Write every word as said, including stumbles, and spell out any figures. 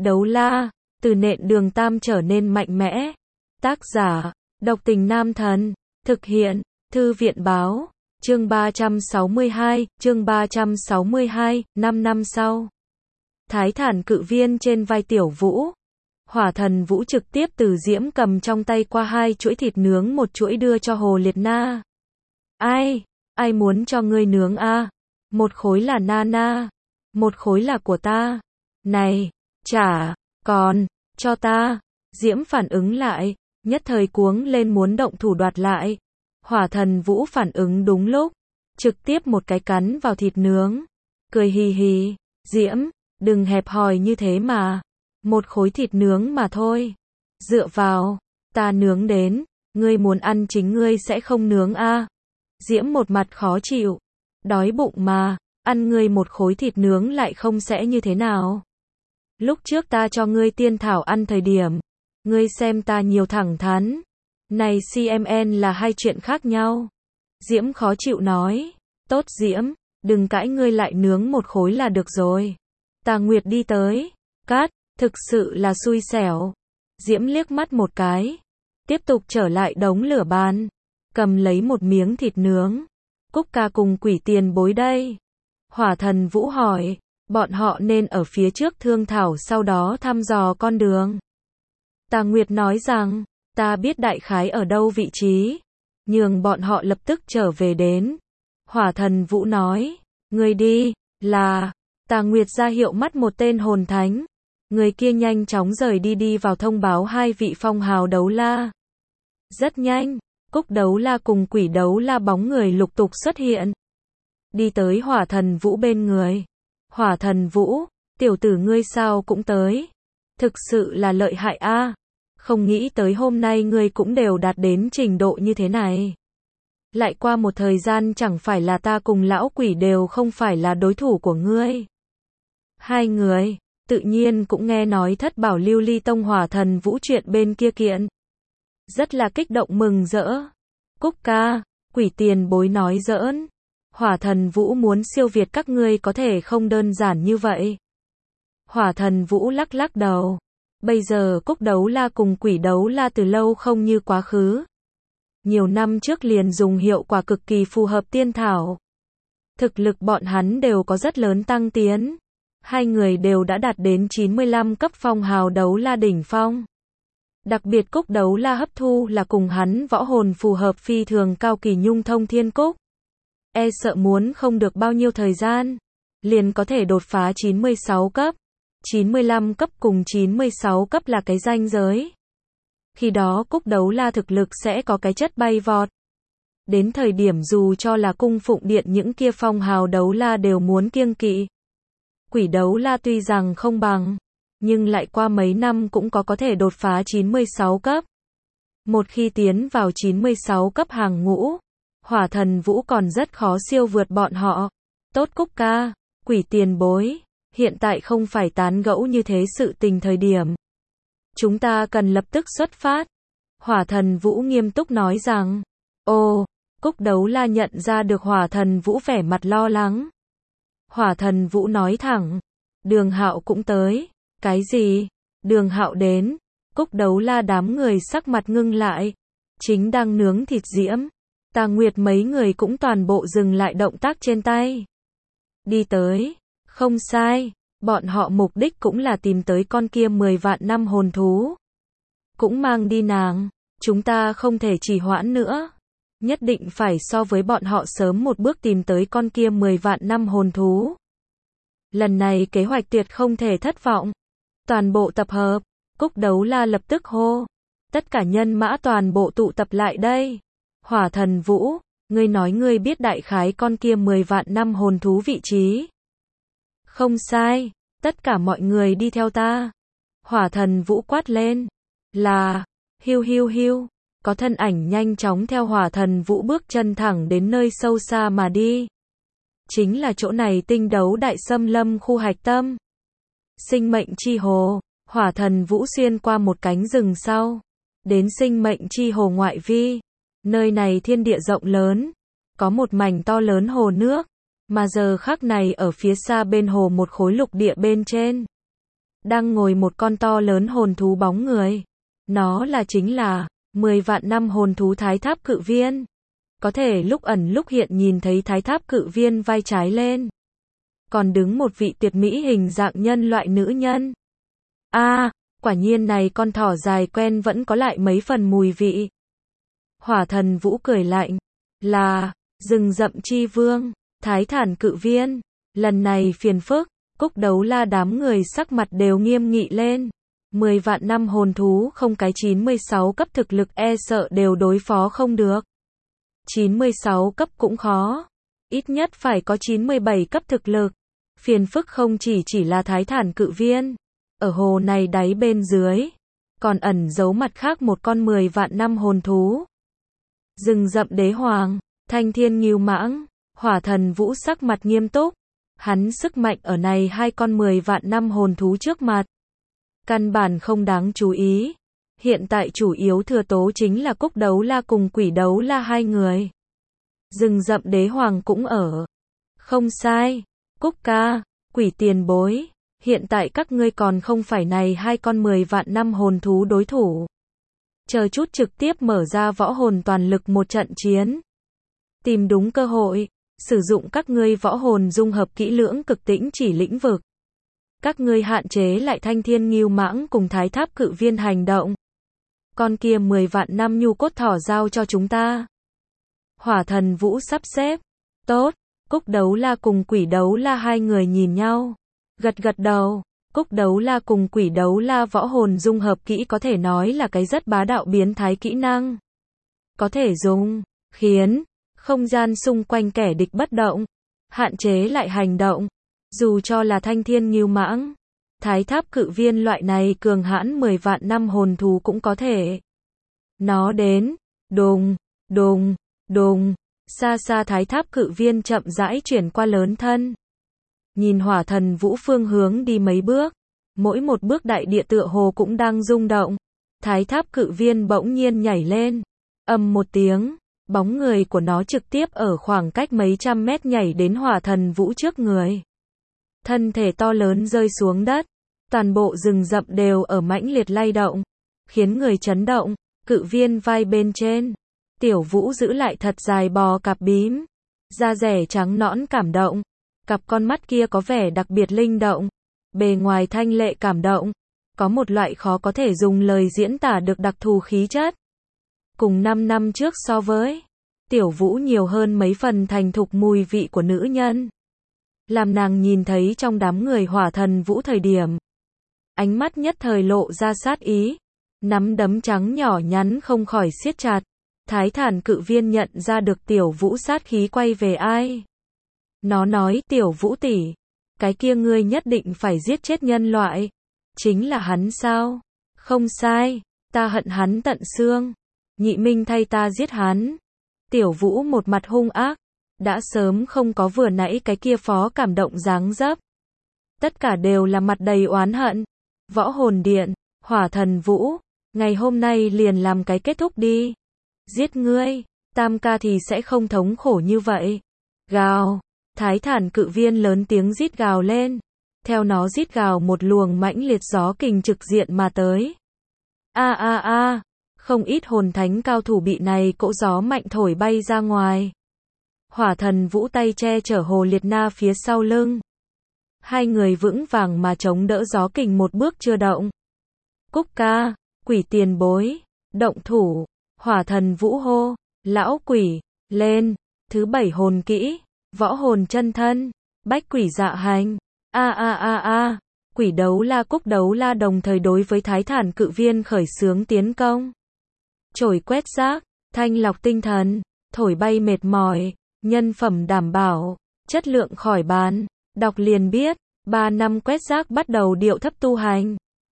Đấu la, từ nện đường tam trở nên mạnh mẽ. Tác giả, độc tình nam thần. Thực hiện, thư viện báo. Chương ba trăm sáu mươi hai, chương ba trăm sáu mươi hai, năm năm sau. Thái thản cự viên trên vai Tiểu Vũ. Hỏa thần Vũ trực tiếp từ diễm cầm trong tay qua hai chuỗi thịt nướng, một chuỗi đưa cho Hồ Liệt Na. Ai, ai muốn cho ngươi nướng a? Một khối là Nana, một khối là của ta. Này, trả, còn, cho ta. Diễm phản ứng lại, nhất thời cuống lên muốn động thủ đoạt lại. Hỏa thần Vũ phản ứng đúng lúc, trực tiếp một cái cắn vào thịt nướng. Cười hì hì, Diễm, đừng hẹp hòi như thế mà. Một khối thịt nướng mà thôi. Dựa vào, ta nướng đến, ngươi muốn ăn chính ngươi sẽ không nướng a. Diễm một mặt khó chịu. Đói bụng mà, ăn ngươi một khối thịt nướng lại không sẽ như thế nào. Lúc trước ta cho ngươi tiên thảo ăn thời điểm, ngươi xem ta nhiều thẳng thắn. Này xê em en là hai chuyện khác nhau. Diễm khó chịu nói. Tốt Diễm, đừng cãi, ngươi lại nướng một khối là được rồi. Tà Nguyệt đi tới. Cát, thực sự là xui xẻo. Diễm liếc mắt một cái. Tiếp tục trở lại đống lửa bàn. Cầm lấy một miếng thịt nướng. Cúc ca cùng quỷ tiền bối đây. Hỏa thần Vũ hỏi. Bọn họ nên ở phía trước thương thảo, sau đó thăm dò con đường. Tà Nguyệt nói rằng, ta biết đại khái ở đâu vị trí. Nhường bọn họ lập tức trở về đến. Hỏa thần Vũ nói, người đi, là. Tà Nguyệt ra hiệu mắt một tên hồn thánh. Người kia nhanh chóng rời đi đi vào thông báo hai vị phong hào đấu la. Rất nhanh, Cúc đấu la cùng quỷ đấu la bóng người lục tục xuất hiện. Đi tới hỏa thần Vũ bên người. Hỏa thần Vũ, tiểu tử ngươi sao cũng tới. Thực sự là lợi hại a. Không nghĩ tới hôm nay ngươi cũng đều đạt đến trình độ như thế này. Lại qua một thời gian chẳng phải là ta cùng lão quỷ đều không phải là đối thủ của ngươi. Hai người, tự nhiên cũng nghe nói thất bảo lưu ly tông hỏa thần Vũ chuyện bên kia kiện. Rất là kích động mừng rỡ. Cúc ca, quỷ tiền bối nói giỡn. Hỏa thần Vũ muốn siêu việt các ngươi có thể không đơn giản như vậy. Hỏa thần Vũ lắc lắc đầu. Bây giờ Cúc đấu la cùng quỷ đấu la từ lâu không như quá khứ. Nhiều năm trước liền dùng hiệu quả cực kỳ phù hợp tiên thảo. Thực lực bọn hắn đều có rất lớn tăng tiến. Hai người đều đã đạt đến chín mươi lăm cấp phong hào đấu la đỉnh phong. Đặc biệt Cúc đấu la hấp thu là cùng hắn võ hồn phù hợp phi thường cao kỳ nhung thông thiên cúc. E sợ muốn không được bao nhiêu thời gian, liền có thể đột phá chín mươi sáu cấp. chín mươi lăm cấp cùng chín mươi sáu cấp là cái ranh giới. Khi đó Cúc đấu la thực lực sẽ có cái chất bay vọt. Đến thời điểm dù cho là cung phụng điện những kia phong hào đấu la đều muốn kiêng kỵ. Quỷ đấu la tuy rằng không bằng, nhưng lại qua mấy năm cũng có có thể đột phá chín mươi sáu cấp. Một khi tiến vào chín mươi sáu cấp hàng ngũ, hỏa thần Vũ còn rất khó siêu vượt bọn họ. Tốt Cúc ca, quỷ tiền bối, hiện tại không phải tán gẫu như thế sự tình thời điểm. Chúng ta cần lập tức xuất phát. Hỏa thần Vũ nghiêm túc nói rằng. Ồ, Cúc đấu la nhận ra được hỏa thần Vũ vẻ mặt lo lắng. Hỏa thần Vũ nói thẳng. Đường Hạo cũng tới. Cái gì? Đường Hạo đến. Cúc đấu la đám người sắc mặt ngưng lại. Chính đang nướng thịt diễm. Tà Nguyệt mấy người cũng toàn bộ dừng lại động tác trên tay. Đi tới. Không sai. Bọn họ mục đích cũng là tìm tới con kia mười vạn năm hồn thú. Cũng mang đi nàng. Chúng ta không thể trì hoãn nữa. Nhất định phải so với bọn họ sớm một bước tìm tới con kia mười vạn năm hồn thú. Lần này kế hoạch tuyệt không thể thất vọng. Toàn bộ tập hợp. Cúc đấu la lập tức hô. Tất cả nhân mã toàn bộ tụ tập lại đây. Hỏa thần Vũ, ngươi nói ngươi biết đại khái con kia mười vạn năm hồn thú vị trí. Không sai, tất cả mọi người đi theo ta. Hỏa thần Vũ quát lên. Là, hiu hiu hiu, có thân ảnh nhanh chóng theo hỏa thần Vũ bước chân thẳng đến nơi sâu xa mà đi. Chính là chỗ này tinh đấu đại xâm lâm khu hạch tâm. Sinh mệnh chi hồ, hỏa thần Vũ xuyên qua một cánh rừng sau. Đến sinh mệnh chi hồ ngoại vi. Nơi này thiên địa rộng lớn. Có một mảnh to lớn hồ nước. Mà giờ khắc này ở phía xa bên hồ một khối lục địa bên trên. đang ngồi một con to lớn hồn thú bóng người. Nó là chính là mười vạn năm hồn thú Thái Tháp Cự Viên. Có thể lúc ẩn lúc hiện nhìn thấy Thái Tháp Cự Viên vai trái lên. Còn đứng một vị tuyệt mỹ hình dạng nhân loại nữ nhân. A, à, quả nhiên này con thỏ dài quen vẫn có lại mấy phần mùi vị. Hỏa Thần Vũ cười lạnh, là rừng rậm chi vương, Thái Thản Cự Viên. Lần này phiền phức, Cúc Đấu La đám người sắc mặt đều nghiêm nghị lên. mười vạn năm hồn thú không cái chín mươi sáu cấp thực lực e sợ đều đối phó không được. chín mươi sáu cấp cũng khó, ít nhất phải có chín mươi bảy cấp thực lực. Phiền phức không chỉ chỉ là Thái Thản Cự Viên, ở hồ này đáy bên dưới, còn ẩn giấu mặt khác một con mười vạn năm hồn thú. Rừng rậm đế hoàng, Thanh Thiên Ngưu Mãng, Hỏa Thần Vũ sắc mặt nghiêm túc. Hắn sức mạnh ở này hai con mười vạn năm hồn thú trước mặt. Căn bản không đáng chú ý. Hiện tại chủ yếu thừa tố chính là Cúc Đấu La cùng Quỷ Đấu La hai người. Rừng rậm đế hoàng cũng ở. Không sai. Cúc ca, Quỷ tiền bối. Hiện tại các ngươi còn không phải này hai con mười vạn năm hồn thú đối thủ. Chờ chút trực tiếp mở ra võ hồn toàn lực một trận chiến. Tìm đúng cơ hội. Sử dụng các ngươi võ hồn dung hợp kỹ lưỡng cực tĩnh chỉ lĩnh vực. Các ngươi hạn chế lại Thanh Thiên Ngưu Mãng cùng Thái Tháp Cự Viên hành động. Con kia mười vạn năm nhu cốt thỏ giao cho chúng ta. Hỏa Thần Vũ sắp xếp. Tốt, Cúc Đấu La cùng Quỷ Đấu La hai người nhìn nhau. Gật gật đầu, Cúc Đấu La cùng Quỷ Đấu La võ hồn dung hợp kỹ có thể nói là cái rất bá đạo biến thái kỹ năng. Có thể dùng, khiến không gian xung quanh kẻ địch bất động, hạn chế lại hành động. Dù cho là Thanh Thiên Ngưu Mãng, Thái Tháp Cự Viên loại này cường hãn mười vạn năm hồn thú cũng có thể. Nó đến, đùng, đùng, đùng, xa xa Thái Tháp Cự Viên chậm rãi chuyển qua lớn thân. Nhìn Hỏa Thần Vũ phương hướng đi mấy bước, mỗi một bước đại địa tựa hồ cũng đang rung động. Thái Tháp Cự Viên bỗng nhiên nhảy lên, ầm một tiếng. Bóng người của nó trực tiếp ở khoảng cách mấy trăm mét nhảy đến Hỏa Thần Vũ trước người. Thân thể to lớn rơi xuống đất, toàn bộ rừng rậm đều ở mãnh liệt lay động, khiến người chấn động. Cự Viên vai bên trên, Tiểu Vũ giữ lại thật dài bò cạp bím, da rẻ trắng nõn cảm động, cặp con mắt kia có vẻ đặc biệt linh động, bề ngoài thanh lệ cảm động, có một loại khó có thể dùng lời diễn tả được đặc thù khí chất. Cùng năm năm trước so với, Tiểu Vũ nhiều hơn mấy phần thành thục mùi vị của nữ nhân. Làm nàng nhìn thấy trong đám người Hỏa Thần Vũ thời điểm, ánh mắt nhất thời lộ ra sát ý, nắm đấm trắng nhỏ nhắn không khỏi siết chặt. Thái Thản Cự Viên nhận ra được Tiểu Vũ sát khí quay về ai. Nó nói, Tiểu Vũ tỷ, cái kia ngươi nhất định phải giết chết nhân loại. Chính là hắn sao? Không sai, ta hận hắn tận xương. Nhị Minh thay ta giết hắn. Tiểu Vũ một mặt hung ác, đã sớm không có vừa nãy cái kia phó cảm động dáng dấp. Tất cả đều là mặt đầy oán hận. Võ Hồn Điện, Hỏa Thần Vũ, ngày hôm nay liền làm cái kết thúc đi. Giết ngươi, Tam ca thì sẽ không thống khổ như vậy. Gào, Thái Thản Cự Viên lớn tiếng rít gào lên. Theo nó rít gào một luồng mãnh liệt gió kình trực diện mà tới. A a a, không ít hồn thánh cao thủ bị này cỗ gió mạnh thổi bay ra ngoài. Hỏa Thần Vũ tay che chở Hồ Liệt Na phía sau lưng. Hai người vững vàng mà chống đỡ gió kình một bước chưa động. Cúc ca, Quỷ tiền bối, động thủ. Hỏa Thần Vũ hô, lão quỷ, lên. Thứ bảy hồn kỹ, võ hồn chân thân, bách quỷ dạ hành. A a a a, Quỷ Đấu La Cúc Đấu La đồng thời đối với Thái Thản Cự Viên khởi xướng tiến công. Chổi quét rác, thanh lọc tinh thần, thổi bay mệt mỏi, nhân phẩm đảm bảo, chất lượng khỏi bán. Đọc liền biết, ba năm quét rác bắt đầu điệu thấp tu hành.